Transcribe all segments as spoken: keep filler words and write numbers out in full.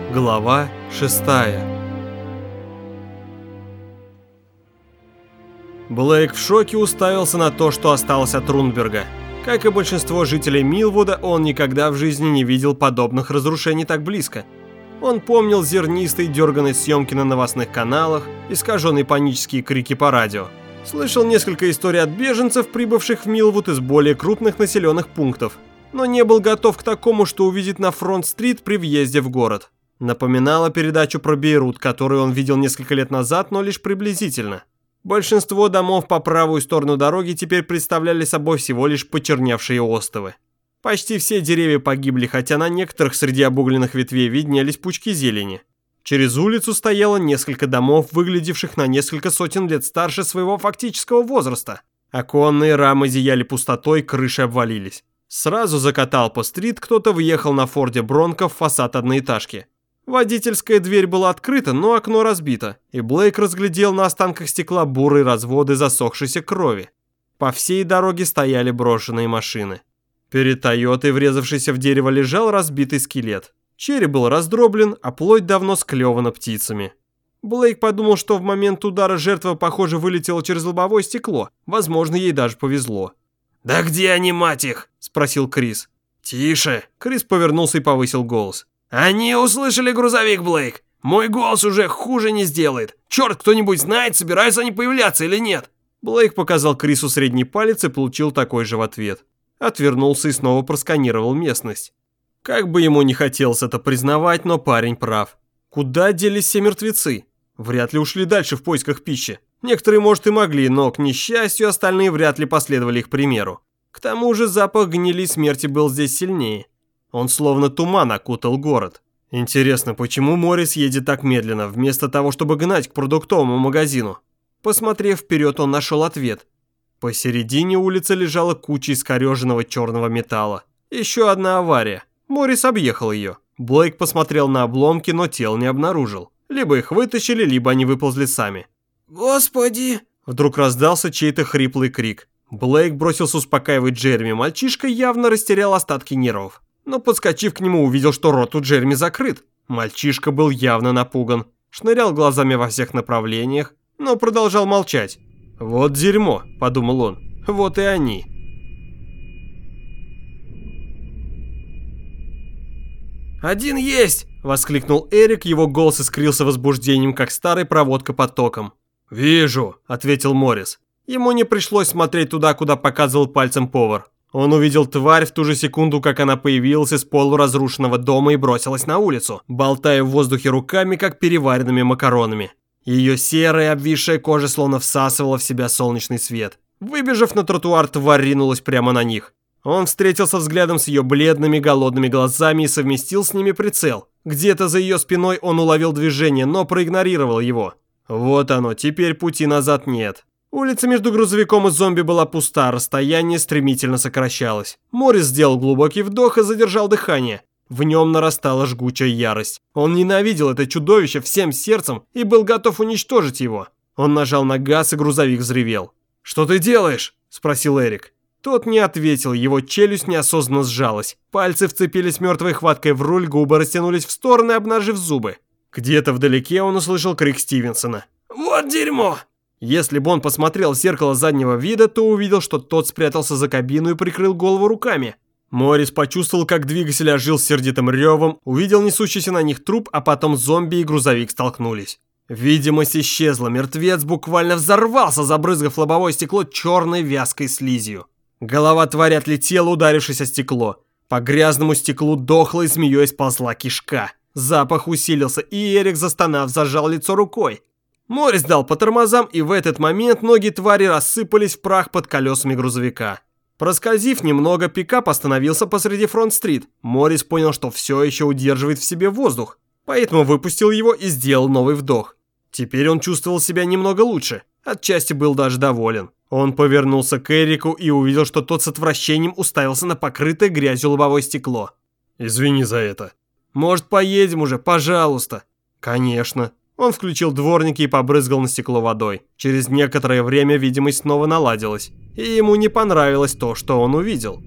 Глава шестая. Блейк в шоке уставился на то, что осталось от Рунберга. Как и большинство жителей Милвуда, он никогда в жизни не видел подобных разрушений так близко. Он помнил зернистые дерганые съемки на новостных каналах, искаженные панические крики по радио. Слышал несколько историй от беженцев, прибывших в Милвуд из более крупных населенных пунктов, но не был готов к такому, что увидит на Фронт-стрит при въезде в город. Напоминала передачу про Бейрут, которую он видел несколько лет назад, но лишь приблизительно. Большинство домов по правую сторону дороги теперь представляли собой всего лишь почерневшие остовы. Почти все деревья погибли, хотя на некоторых среди обугленных ветвей виднелись пучки зелени. Через улицу стояло несколько домов, выглядевших на несколько сотен лет старше своего фактического возраста. Оконные рамы зияли пустотой, крыши обвалились. Сразу за Каталпо-стрит кто-то въехал на Форде Бронко в фасад одноэтажки. Водительская дверь была открыта, но окно разбито, и Блейк разглядел на останках стекла бурые разводы засохшейся крови. По всей дороге стояли брошенные машины. Перед Тойотой, врезавшейся в дерево, лежал разбитый скелет. Череп был раздроблен, а плоть давно склевана птицами. Блейк подумал, что в момент удара жертва, похоже, вылетела через лобовое стекло. Возможно, ей даже повезло. «Да где они, мать их?» – спросил Крис. «Тише!» – Крис повернулся и повысил голос. «Они услышали грузовик, Блейк! Мой голос уже хуже не сделает! Черт, кто-нибудь знает, собираются они появляться или нет?» Блейк показал Крису средний палец и получил такой же в ответ. Отвернулся и снова просканировал местность. Как бы ему не хотелось это признавать, но парень прав. Куда делись все мертвецы? Вряд ли ушли дальше в поисках пищи. Некоторые, может, и могли, но, к несчастью, остальные вряд ли последовали их примеру. К тому же запах гнили и смерти был здесь сильнее. Он словно туман окутал город. Интересно, почему Моррис едет так медленно, вместо того, чтобы гнать к продуктовому магазину? Посмотрев вперед, он нашел ответ. Посередине улицы лежала куча искореженного черного металла. Еще одна авария. Моррис объехал ее. Блейк посмотрел на обломки, но тел не обнаружил. Либо их вытащили, либо они выползли сами. «Господи!» Вдруг раздался чей-то хриплый крик. Блейк бросился успокаивать Джереми. Мальчишка явно растерял остатки нервов. Но, подскочив к нему, увидел, что рот у Джереми закрыт. Мальчишка был явно напуган. Шнырял глазами во всех направлениях, но продолжал молчать. «Вот дерьмо», — подумал он. «Вот и они». «Один есть!» — воскликнул Эрик, его голос искрился возбуждением, как старый проводка под током. «Вижу», — ответил Моррис. Ему не пришлось смотреть туда, куда показывал пальцем повар. Он увидел тварь в ту же секунду, как она появилась из полуразрушенного дома и бросилась на улицу, болтая в воздухе руками, как переваренными макаронами. Ее серая, обвисшая кожа словно всасывала в себя солнечный свет. Выбежав на тротуар, тварь ринулась прямо на них. Он встретился взглядом с ее бледными, голодными глазами и совместил с ними прицел. Где-то за ее спиной он уловил движение, но проигнорировал его. Вот оно, теперь пути назад нет. Улица между грузовиком и зомби была пуста, расстояние стремительно сокращалось. Моррис сделал глубокий вдох и задержал дыхание. В нем нарастала жгучая ярость. Он ненавидел это чудовище всем сердцем и был готов уничтожить его. Он нажал на газ, и грузовик взревел. «Что ты делаешь?» – спросил Эрик. Тот не ответил, его челюсть неосознанно сжалась. Пальцы вцепились мертвой хваткой в руль, губы растянулись в стороны, обнажив зубы. Где-то вдалеке он услышал крик Стивенсона. «Вот дерьмо!» Если бы он посмотрел в зеркало заднего вида, то увидел, что тот спрятался за кабину и прикрыл голову руками. Моррис почувствовал, как двигатель ожил с сердитым ревом, увидел несущийся на них труп, а потом зомби и грузовик столкнулись. Видимость исчезла, мертвец буквально взорвался, забрызгав лобовое стекло черной вязкой слизью. Голова твари отлетела, ударившись о стекло. По грязному стеклу дохлой змеей сползла кишка. Запах усилился, и Эрик, застонав, зажал лицо рукой. Моррис дал по тормозам, и в этот момент ноги твари рассыпались в прах под колесами грузовика. Проскользив немного, пикап остановился посреди Фронт-стрит. Моррис понял, что все еще удерживает в себе воздух, поэтому выпустил его и сделал новый вдох. Теперь он чувствовал себя немного лучше, отчасти был даже доволен. Он повернулся к Эрику и увидел, что тот с отвращением уставился на покрытое грязью лобовое стекло. «Извини за это». «Может, поедем уже, пожалуйста?» «Конечно». Он включил дворники и побрызгал на стекло водой. Через некоторое время видимость снова наладилась, и ему не понравилось то, что он увидел.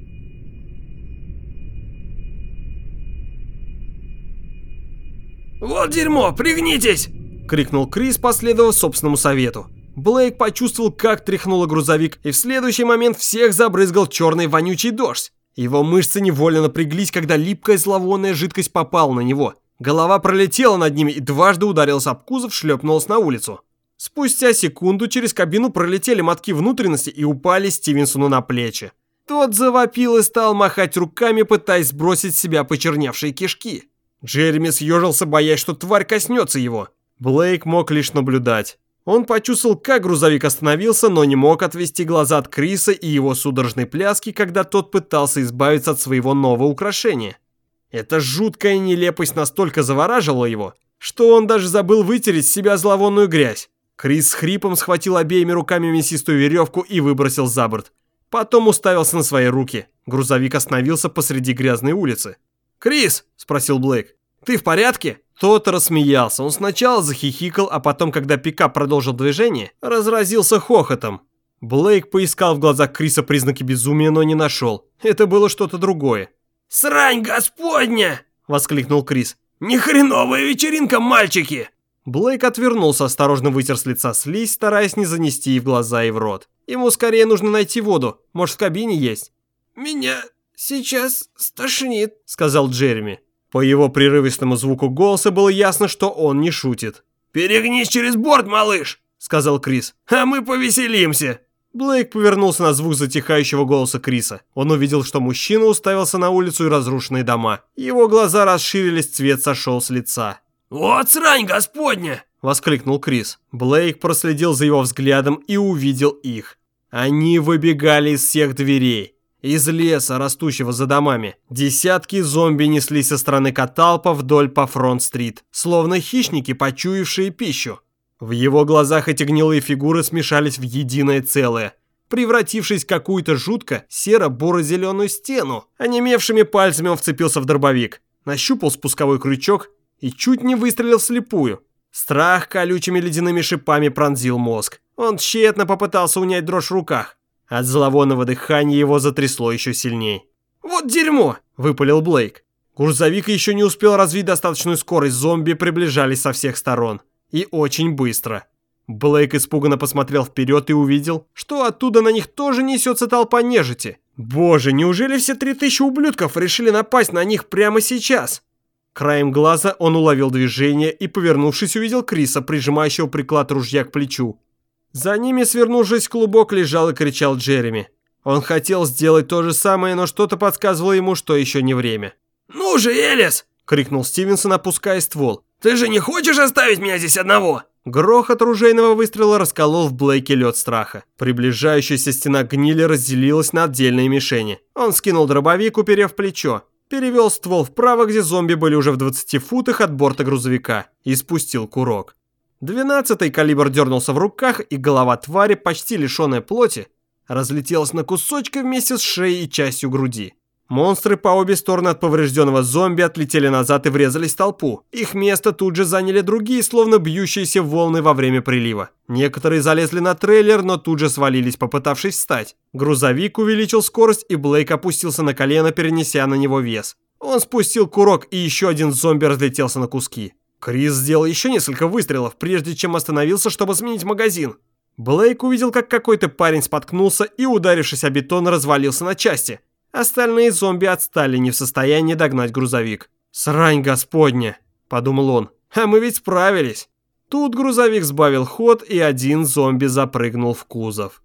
«Вот дерьмо, пригнитесь!» — крикнул Крис, последовав собственному совету. Блейк почувствовал, как тряхнуло грузовик, и в следующий момент всех забрызгал черный вонючий дождь. Его мышцы невольно напряглись, когда липкая зловонная жидкость попала на него. Голова пролетела над ними и дважды ударилась об кузов, шлепнулась на улицу. Спустя секунду через кабину пролетели мотки внутренности и упали Стивенсону на плечи. Тот завопил и стал махать руками, пытаясь сбросить с себя почерневшие кишки. Джереми съежился, боясь, что тварь коснется его. Блейк мог лишь наблюдать. Он почувствовал, как грузовик остановился, но не мог отвести глаза от Криса и его судорожной пляски, когда тот пытался избавиться от своего нового украшения. Эта жуткая нелепость настолько завораживала его, что он даже забыл вытереть с себя зловонную грязь. Крис с хрипом схватил обеими руками мясистую веревку и выбросил за борт. Потом уставился на свои руки. Грузовик остановился посреди грязной улицы. «Крис!» – спросил Блейк. «Ты в порядке?» Тот рассмеялся. Он сначала захихикал, а потом, когда пикап продолжил движение, разразился хохотом. Блейк поискал в глазах Криса признаки безумия, но не нашел. Это было что-то другое. «Срань господня!» – воскликнул Крис. «Ни хреновая вечеринка, мальчики!» Блейк отвернулся, осторожно вытер с лица слизь, стараясь не занести и в глаза, и в рот. Ему скорее нужно найти воду. Может, в кабине есть? «Меня сейчас стошнит», — сказал Джереми. По его прерывистому звуку голоса было ясно, что он не шутит. «Перегнись через борт, малыш», — сказал Крис, — «а мы повеселимся». Блейк повернулся на звук затихающего голоса Криса. Он увидел, что мужчина уставился на улицу и разрушенные дома. Его глаза расширились, цвет сошел с лица. «Вот срань господня!» — воскликнул Крис. Блейк проследил за его взглядом и увидел их. Они выбегали из всех дверей. Из леса, растущего за домами, десятки зомби неслись со стороны Каталпа вдоль по Фронт-стрит, словно хищники, почуявшие пищу. В его глазах эти гнилые фигуры смешались в единое целое, превратившись в какую-то жутко серо-буро-зеленую стену. Онемевшими пальцами он вцепился в дробовик, нащупал спусковой крючок и чуть не выстрелил вслепую. Страх колючими ледяными шипами пронзил мозг. Он тщетно попытался унять дрожь в руках. От зловонного дыхания его затрясло еще сильней. «Вот дерьмо!» – выпалил Блейк. Грузовик еще не успел развить достаточную скорость, зомби приближались со всех сторон. И очень быстро. Блейк испуганно посмотрел вперед и увидел, что оттуда на них тоже несется толпа нежити. Боже, неужели все три тысячи ублюдков решили напасть на них прямо сейчас? Краем глаза он уловил движение и, повернувшись, увидел Криса, прижимающего приклад ружья к плечу. За ними, свернувшись в клубок, лежал и кричал Джереми. Он хотел сделать то же самое, но что-то подсказывало ему, что еще не время. «Ну же, Элис!» — крикнул Стивенсон, опуская ствол. «Ты же не хочешь оставить меня здесь одного?» Грохот ружейного выстрела расколол в Блейке лед страха. Приближающаяся стена гнили разделилась на отдельные мишени. Он скинул дробовик, уперев плечо, перевел ствол вправо, где зомби были уже в двадцати футах от борта грузовика, и спустил курок. Двенадцатый калибр дернулся в руках, и голова твари, почти лишенная плоти, разлетелась на кусочки вместе с шеей и частью груди. Монстры по обе стороны от поврежденного зомби отлетели назад и врезались в толпу. Их место тут же заняли другие, словно бьющиеся волны во время прилива. Некоторые залезли на трейлер, но тут же свалились, попытавшись встать. Грузовик увеличил скорость, и Блейк опустился на колено, перенеся на него вес. Он спустил курок, и еще один зомби разлетелся на куски. Крис сделал еще несколько выстрелов, прежде чем остановился, чтобы сменить магазин. Блейк увидел, как какой-то парень споткнулся и, ударившись о бетон, развалился на части. Остальные зомби отстали, не в состоянии догнать грузовик. «Срань господня!» – подумал он. «А мы ведь справились!» Тут грузовик сбавил ход, и один зомби запрыгнул в кузов.